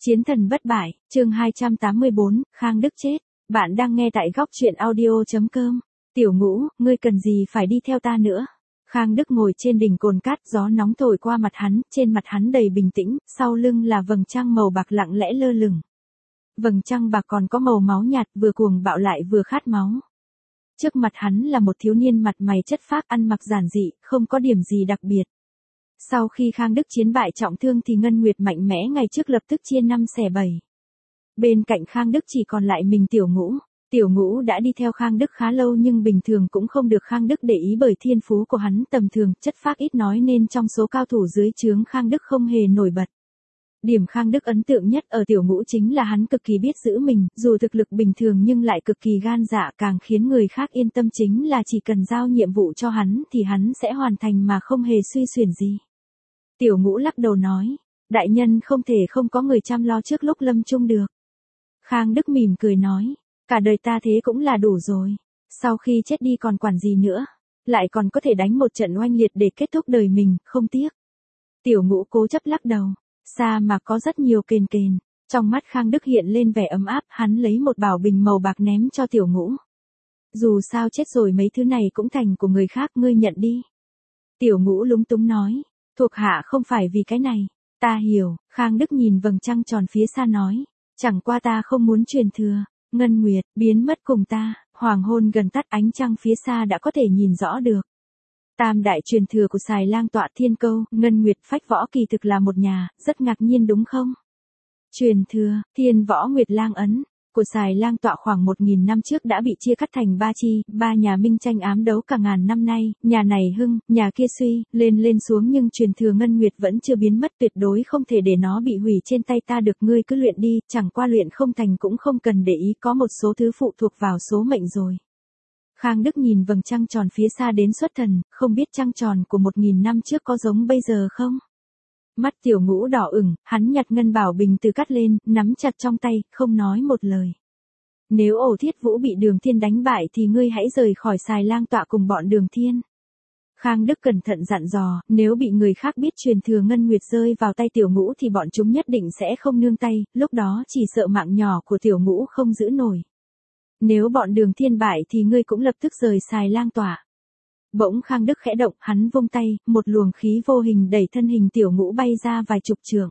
Chiến thần bất bại, chương 284, Khang Đức chết. Bạn đang nghe tại góc truyện audio.com. Tiểu Ngũ, ngươi cần gì phải đi theo ta nữa? Khang Đức ngồi trên đỉnh cồn cát, gió nóng thổi qua mặt hắn, trên mặt hắn đầy bình tĩnh, sau lưng là vầng trăng màu bạc lặng lẽ lơ lửng. Vầng trăng bạc còn có màu máu nhạt, vừa cuồng bạo lại vừa khát máu. Trước mặt hắn là một thiếu niên mặt mày chất phác, ăn mặc giản dị, không có điểm gì đặc biệt. Sau khi Khang Đức chiến bại trọng thương thì Ngân Nguyệt mạnh mẽ ngày trước lập tức chia 5 xẻ 7. Bên cạnh Khang Đức chỉ còn lại mình Tiểu Ngũ. Tiểu Ngũ đã đi theo Khang Đức khá lâu nhưng bình thường cũng không được Khang Đức để ý bởi thiên phú của hắn tầm thường, chất phác ít nói nên trong số cao thủ dưới trướng Khang Đức không hề nổi bật. Điểm Khang Đức ấn tượng nhất ở Tiểu Ngũ chính là hắn cực kỳ biết giữ mình, dù thực lực bình thường nhưng lại cực kỳ gan dạ, càng khiến người khác yên tâm chính là chỉ cần giao nhiệm vụ cho hắn thì hắn sẽ hoàn thành mà không hề suy xuyển gì. Tiểu Ngũ lắc đầu nói, đại nhân không thể không có người chăm lo trước lúc lâm chung được. Khang Đức mỉm cười nói, cả đời ta thế cũng là đủ rồi, sau khi chết đi còn quản gì nữa, lại còn có thể đánh một trận oanh liệt để kết thúc đời mình, không tiếc. Tiểu Ngũ cố chấp lắc đầu, xa mà có rất nhiều kền kền, trong mắt Khang Đức hiện lên vẻ ấm áp, hắn lấy một bảo bình màu bạc ném cho Tiểu Ngũ. Dù sao chết rồi mấy thứ này cũng thành của người khác, ngươi nhận đi. Tiểu Ngũ lúng túng nói, thuộc hạ không phải vì cái này, ta hiểu. Khang Đức nhìn vầng trăng tròn phía xa nói, chẳng qua ta không muốn truyền thừa. Ngân Nguyệt, biến mất cùng ta. Hoàng hôn gần tắt, ánh trăng phía xa đã có thể nhìn rõ được. Tam đại truyền thừa của Xài Lang Tọa Thiên Câu, Ngân Nguyệt, Phách Võ kỳ thực là một nhà, rất ngạc nhiên đúng không? Truyền thừa, Thiên Võ Nguyệt Lang Ấn của Xài Lang Tọa khoảng 1000 năm trước đã bị chia cắt thành 3 chi, 3 nhà minh tranh ám đấu cả ngàn năm nay, nhà này hưng, nhà kia suy, lên xuống nhưng truyền thừa Ngân Nguyệt vẫn chưa biến mất, tuyệt đối không thể để nó bị hủy trên tay ta được, ngươi cứ luyện đi, chẳng qua luyện không thành cũng không cần để ý, có một số thứ phụ thuộc vào số mệnh rồi. Khang Đức nhìn vầng trăng tròn phía xa đến xuất thần, không biết trăng tròn của 1000 năm trước có giống bây giờ không? Mắt Tiểu Ngũ đỏ ửng, hắn nhặt ngân bảo bình từ cắt lên, nắm chặt trong tay, không nói một lời. Nếu Ổ Thiết Vũ bị Đường Thiên đánh bại thì ngươi hãy rời khỏi Xài Lang Tọa cùng bọn Đường Thiên. Khang Đức cẩn thận dặn dò, nếu bị người khác biết truyền thừa Ngân Nguyệt rơi vào tay Tiểu Ngũ thì bọn chúng nhất định sẽ không nương tay, lúc đó chỉ sợ mạng nhỏ của Tiểu Ngũ không giữ nổi. Nếu bọn Đường Thiên bại thì ngươi cũng lập tức rời Xài Lang Tọa. Bỗng Khang Đức khẽ động, hắn vung tay, một luồng khí vô hình đẩy thân hình Tiểu Ngũ bay ra vài chục trượng.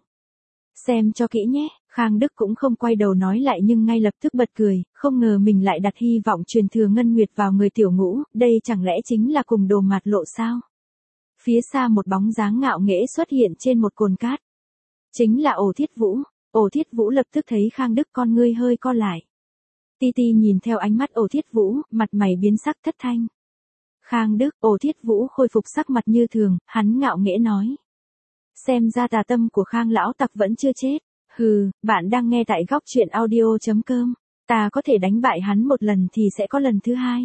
Xem cho kỹ nhé. Khang Đức cũng không quay đầu nói lại nhưng ngay lập tức bật cười, không ngờ mình lại đặt hy vọng truyền thừa Ngân Nguyệt vào người Tiểu Ngũ, đây chẳng lẽ chính là cùng đồ mạt lộ sao? Phía xa một bóng dáng ngạo nghễ xuất hiện trên một cồn cát. Chính là Ổ Thiết Vũ. Ổ Thiết Vũ lập tức thấy Khang Đức, con ngươi hơi co lại. Ti Ti nhìn theo ánh mắt Ổ Thiết Vũ, mặt mày biến sắc thất thanh. Khang Đức, Ổ Thiết Vũ khôi phục sắc mặt như thường, hắn ngạo nghễ nói. Xem ra tà tâm của Khang lão tặc vẫn chưa chết. Hừ, bạn đang nghe tại góc truyện audio.com. Ta có thể đánh bại hắn một lần thì sẽ có lần thứ hai.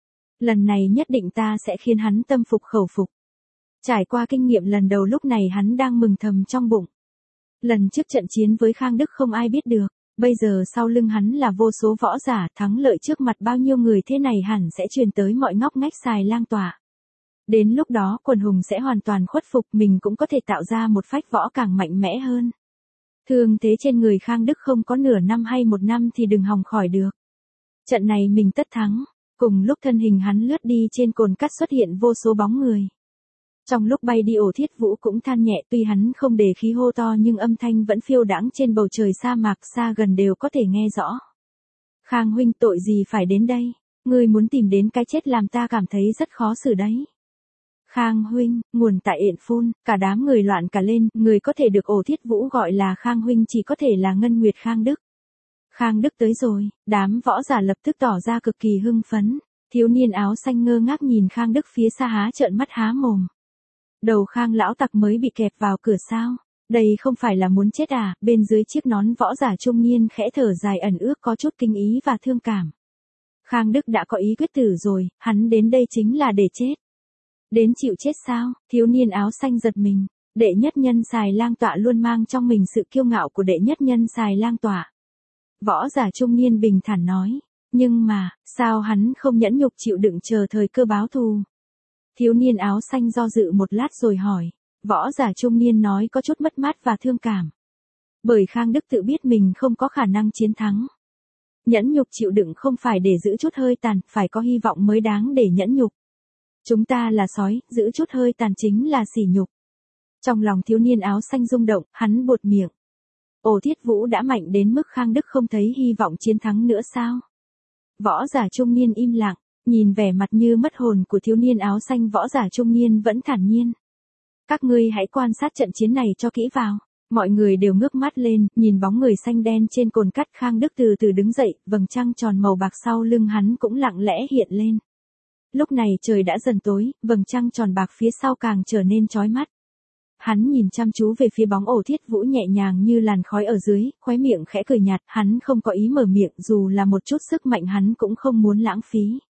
Lần này nhất định ta sẽ khiến hắn tâm phục khẩu phục. Trải qua kinh nghiệm lần đầu lúc này hắn đang mừng thầm trong bụng. Lần trước trận chiến với Khang Đức không ai biết được. Bây giờ sau lưng hắn là vô số võ giả, thắng lợi trước mặt bao nhiêu người thế này hẳn sẽ truyền tới mọi ngóc ngách Xài Lang Tọa. Đến lúc đó quần hùng sẽ hoàn toàn khuất phục, mình cũng có thể tạo ra một phách võ càng mạnh mẽ hơn. Thương thế trên người Khang Đức không có nửa năm hay 1 năm thì đừng hòng khỏi được. Trận này mình tất thắng. Cùng lúc thân hình hắn lướt đi trên cồn cát xuất hiện vô số bóng người. Trong lúc bay đi Ổ Thiết Vũ cũng than nhẹ, tuy hắn không để khí hô to nhưng âm thanh vẫn phiêu đãng trên bầu trời sa mạc, xa gần đều có thể nghe rõ. Khang huynh, tội gì phải đến đây? Ngươi muốn tìm đến cái chết làm ta cảm thấy rất khó xử đấy. Khang huynh, nguồn tại Yện Phun, cả đám người loạn cả lên, người có thể được Ổ Thiết Vũ gọi là Khang huynh chỉ có thể là Ngân Nguyệt Khang Đức. Khang Đức tới rồi, đám võ giả lập tức tỏ ra cực kỳ hưng phấn. Thiếu niên áo xanh ngơ ngác nhìn Khang Đức phía xa há trợn mắt há mồm. Đầu Khang lão tặc mới bị kẹp vào cửa sao? Đây không phải là muốn chết à? Bên dưới chiếc nón võ giả trung niên khẽ thở dài ẩn ước có chút kinh ý và thương cảm. Khang Đức đã có ý quyết tử rồi, hắn đến đây chính là để chết. Đến chịu chết sao? Thiếu niên áo xanh giật mình. Đệ nhất nhân Xài Lang Tọa luôn mang trong mình sự kiêu ngạo của đệ nhất nhân Xài Lang Tọa. Võ giả trung niên bình thản nói. Nhưng mà, sao hắn không nhẫn nhục chịu đựng chờ thời cơ báo thù? Thiếu niên áo xanh do dự một lát rồi hỏi. Võ giả trung niên nói có chút mất mát và thương cảm. Bởi Khang Đức tự biết mình không có khả năng chiến thắng. Nhẫn nhục chịu đựng không phải để giữ chút hơi tàn, phải có hy vọng mới đáng để nhẫn nhục. Chúng ta là sói, giữ chút hơi tàn chính là sỉ nhục. Trong lòng thiếu niên áo xanh rung động, hắn buột miệng. Ổ Thiết Vũ đã mạnh đến mức Khang Đức không thấy hy vọng chiến thắng nữa sao? Võ giả trung niên im lặng, nhìn vẻ mặt như mất hồn của thiếu niên áo xanh, võ giả trung niên vẫn thản nhiên. Các ngươi hãy quan sát trận chiến này cho kỹ vào. Mọi người đều ngước mắt lên, nhìn bóng người xanh đen trên cồn cát. Khang Đức từ từ đứng dậy, vầng trăng tròn màu bạc sau lưng hắn cũng lặng lẽ hiện lên. Lúc này trời đã dần tối, vầng trăng tròn bạc phía sau càng trở nên chói mắt. Hắn nhìn chăm chú về phía bóng Ổ Thiết Vũ nhẹ nhàng như làn khói ở dưới, khóe miệng khẽ cười nhạt, hắn không có ý mở miệng, dù là một chút sức mạnh hắn cũng không muốn lãng phí.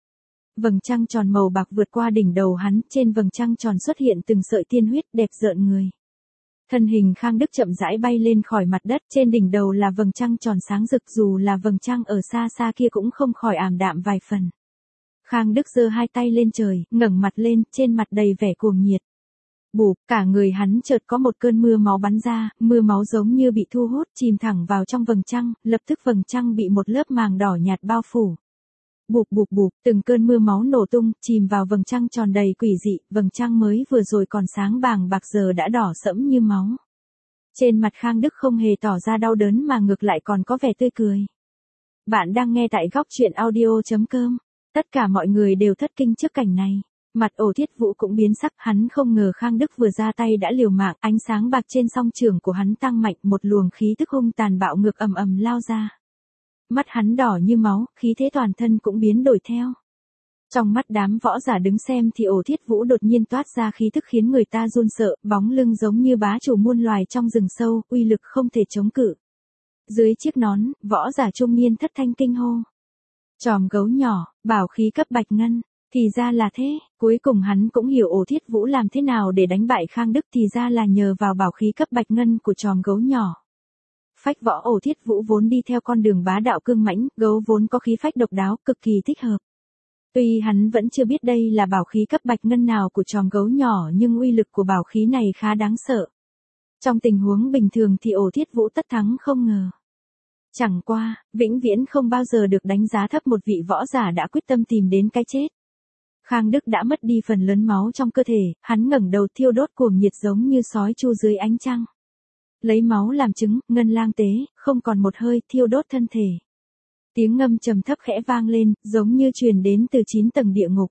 Vầng trăng tròn màu bạc vượt qua đỉnh đầu hắn, trên vầng trăng tròn xuất hiện từng sợi tiên huyết đẹp rợn người. Thân hình Khang Đức chậm rãi bay lên khỏi mặt đất, trên đỉnh đầu là vầng trăng tròn sáng rực, dù là vầng trăng ở xa xa kia cũng không khỏi ảm đạm vài phần. Khang Đức giơ hai tay lên trời, ngẩng mặt lên, trên mặt đầy vẻ cuồng nhiệt. Bụp, cả người hắn chợt có một cơn mưa máu bắn ra, mưa máu giống như bị thu hút, chìm thẳng vào trong vầng trăng, lập tức vầng trăng bị một lớp màng đỏ nhạt bao phủ. Bụp bụp bụp, từng cơn mưa máu nổ tung, chìm vào vầng trăng tròn đầy quỷ dị, vầng trăng mới vừa rồi còn sáng bàng bạc giờ đã đỏ sẫm như máu. Trên mặt Khang Đức không hề tỏ ra đau đớn mà ngược lại còn có vẻ tươi cười. Bạn đang nghe tại góc truyện audio.com. Tất cả mọi người đều thất kinh trước cảnh này. Mặt Ổ Thiết Vũ cũng biến sắc, hắn không ngờ Khang Đức vừa ra tay đã liều mạng, ánh sáng bạc trên song trường của hắn tăng mạnh, một luồng khí tức hung tàn bạo ngược ầm ầm lao ra. Mắt hắn đỏ như máu, khí thế toàn thân cũng biến đổi theo. Trong mắt đám võ giả đứng xem thì Ổ Thiết Vũ đột nhiên toát ra khí tức khiến người ta run sợ, bóng lưng giống như bá chủ muôn loài trong rừng sâu, uy lực không thể chống cự. Dưới chiếc nón, võ giả trung niên thất thanh kinh hô. Tròm gấu nhỏ, bảo khí cấp bạch ngân. Thì ra là thế, cuối cùng hắn cũng hiểu Ổ Thiết Vũ làm thế nào để đánh bại Khang Đức, thì ra là nhờ vào bảo khí cấp bạch ngân của tròm gấu nhỏ. Phách võ Ổ Thiết Vũ vốn đi theo con đường bá đạo cương mãnh, gấu vốn có khí phách độc đáo, cực kỳ thích hợp. Tuy hắn vẫn chưa biết đây là bảo khí cấp bạch ngân nào của tròm gấu nhỏ, nhưng uy lực của bảo khí này khá đáng sợ. Trong tình huống bình thường thì Ổ Thiết Vũ tất thắng không ngờ. Chẳng qua, vĩnh viễn không bao giờ được đánh giá thấp một vị võ giả đã quyết tâm tìm đến cái chết. Khang Đức đã mất đi phần lớn máu trong cơ thể, hắn ngẩng đầu thiêu đốt cuồng nhiệt giống như sói chu dưới ánh trăng. Lấy máu làm trứng, ngân lang tế, không còn một hơi, thiêu đốt thân thể. Tiếng ngâm trầm thấp khẽ vang lên, giống như truyền đến từ 9 tầng địa ngục.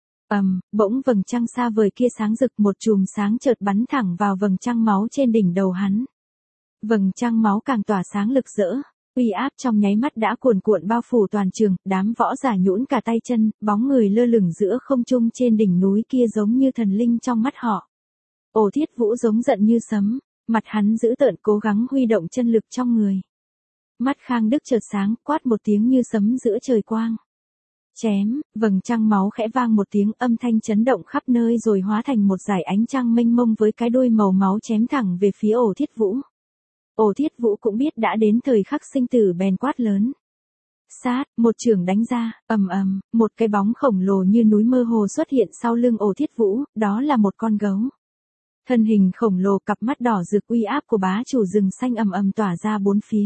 Bỗng vầng trăng xa vời kia sáng rực, một chùm sáng chợt bắn thẳng vào vầng trăng máu trên đỉnh đầu hắn. Vầng trăng máu càng tỏa sáng rực rỡ. Uy áp trong nháy mắt đã cuồn cuộn bao phủ toàn trường, đám võ giả nhũn cả tay chân, bóng người lơ lửng giữa không trung trên đỉnh núi kia giống như thần linh trong mắt họ. Ổ Thiết Vũ giống giận như sấm, mặt hắn dữ tợn cố gắng huy động chân lực trong người. Mắt Khang Đức chợt sáng, quát một tiếng như sấm giữa trời quang. Chém, vầng trăng máu khẽ vang một tiếng, âm thanh chấn động khắp nơi rồi hóa thành một dải ánh trăng mênh mông với cái đuôi màu máu chém thẳng về phía Ổ Thiết Vũ. Ổ Thiết Vũ cũng biết đã đến thời khắc sinh tử bèn quát lớn. Sát, một chưởng đánh ra, một cái bóng khổng lồ như núi mơ hồ xuất hiện sau lưng Ổ Thiết Vũ, đó là một con gấu. Thân hình khổng lồ, cặp mắt đỏ rực, uy áp của bá chủ rừng xanh tỏa ra bốn phía.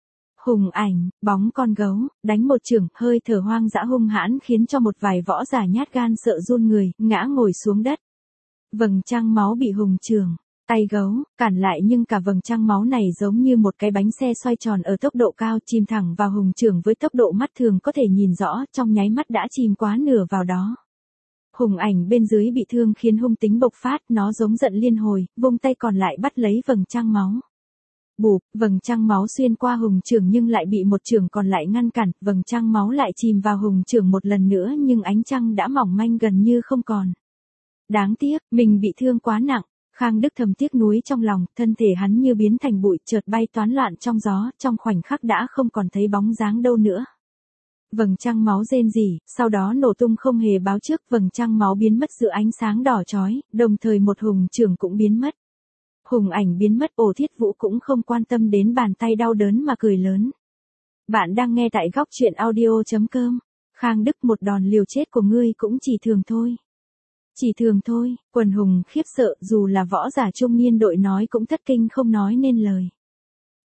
Hùng ảnh, bóng con gấu, đánh một chưởng, hơi thở hoang dã hung hãn khiến cho một vài võ giả nhát gan sợ run người, ngã ngồi xuống đất. Vầng trăng máu bị hùng chưởng, tay gấu, cản lại, nhưng cả vầng trăng máu này giống như một cái bánh xe xoay tròn ở tốc độ cao, chìm thẳng vào hùng chưởng với tốc độ mắt thường có thể nhìn rõ, trong nháy mắt đã chìm quá nửa vào đó. Hùng ảnh bên dưới bị thương khiến hung tính bộc phát, nó giống giận liên hồi, vung tay còn lại bắt lấy vầng trăng máu. Bụp, vầng trăng máu xuyên qua hùng chưởng nhưng lại bị một chưởng còn lại ngăn cản, vầng trăng máu lại chìm vào hùng chưởng một lần nữa nhưng ánh trăng đã mỏng manh gần như không còn. Đáng tiếc, mình bị thương quá nặng. Khang Đức thầm tiếc nuối trong lòng, thân thể hắn như biến thành bụi, chợt bay toán loạn trong gió, trong khoảnh khắc đã không còn thấy bóng dáng đâu nữa. Vầng trăng máu rên rỉ, sau đó nổ tung không hề báo trước, vầng trăng máu biến mất giữa ánh sáng đỏ chói, đồng thời một hùng chưởng cũng biến mất. Hùng ảnh biến mất, Ổ Thiết Vũ cũng không quan tâm đến bàn tay đau đớn mà cười lớn. Bạn đang nghe tại góc truyện audio.com. Khang Đức, một đòn liều chết của ngươi cũng chỉ thường thôi. Chỉ thường thôi, quần hùng khiếp sợ, dù là võ giả trung niên đội nói cũng thất kinh không nói nên lời.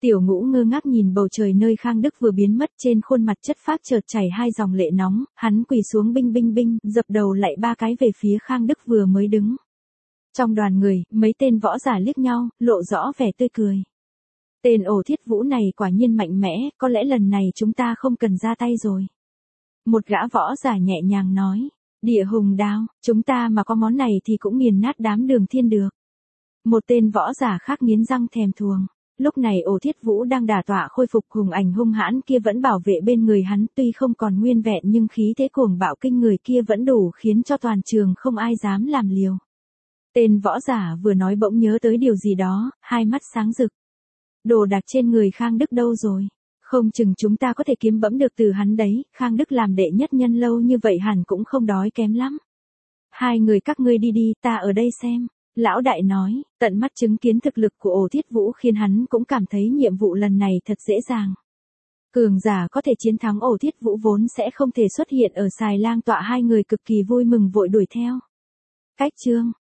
Tiểu Ngũ ngơ ngác nhìn bầu trời nơi Khang Đức vừa biến mất, trên khuôn mặt chất phác chợt chảy hai dòng lệ nóng, hắn quỳ xuống binh binh binh, dập đầu lạy ba cái về phía Khang Đức vừa mới đứng. Trong đoàn người, mấy tên võ giả liếc nhau, lộ rõ vẻ tươi cười. Tên Ổ Thiết Vũ này quả nhiên mạnh mẽ, có lẽ lần này chúng ta không cần ra tay rồi. Một gã võ giả nhẹ nhàng nói, Địa Hùng Đao, chúng ta mà có món này thì cũng nghiền nát đám Đường Thiên được. Một tên võ giả khác nghiến răng thèm thuồng. Lúc này Ổ Thiết Vũ đang đả tọa khôi phục, hùng ảnh hung hãn kia vẫn bảo vệ bên người hắn, tuy không còn nguyên vẹn nhưng khí thế cuồng bạo kinh người kia vẫn đủ khiến cho toàn trường không ai dám làm liều. Tên võ giả vừa nói bỗng nhớ tới điều gì đó, hai mắt sáng rực. Đồ đạc trên người Khang Đức đâu rồi? Không chừng chúng ta có thể kiếm bẫm được từ hắn đấy, Khang Đức làm đệ nhất nhân lâu như vậy hẳn cũng không đói kém lắm. Hai người các ngươi đi đi, ta ở đây xem. Lão đại nói, tận mắt chứng kiến thực lực của Ổ Thiết Vũ khiến hắn cũng cảm thấy nhiệm vụ lần này thật dễ dàng. Cường giả có thể chiến thắng Ổ Thiết Vũ vốn sẽ không thể xuất hiện ở Xài Lang tọa, hai người cực kỳ vui mừng vội đuổi theo. Cách chương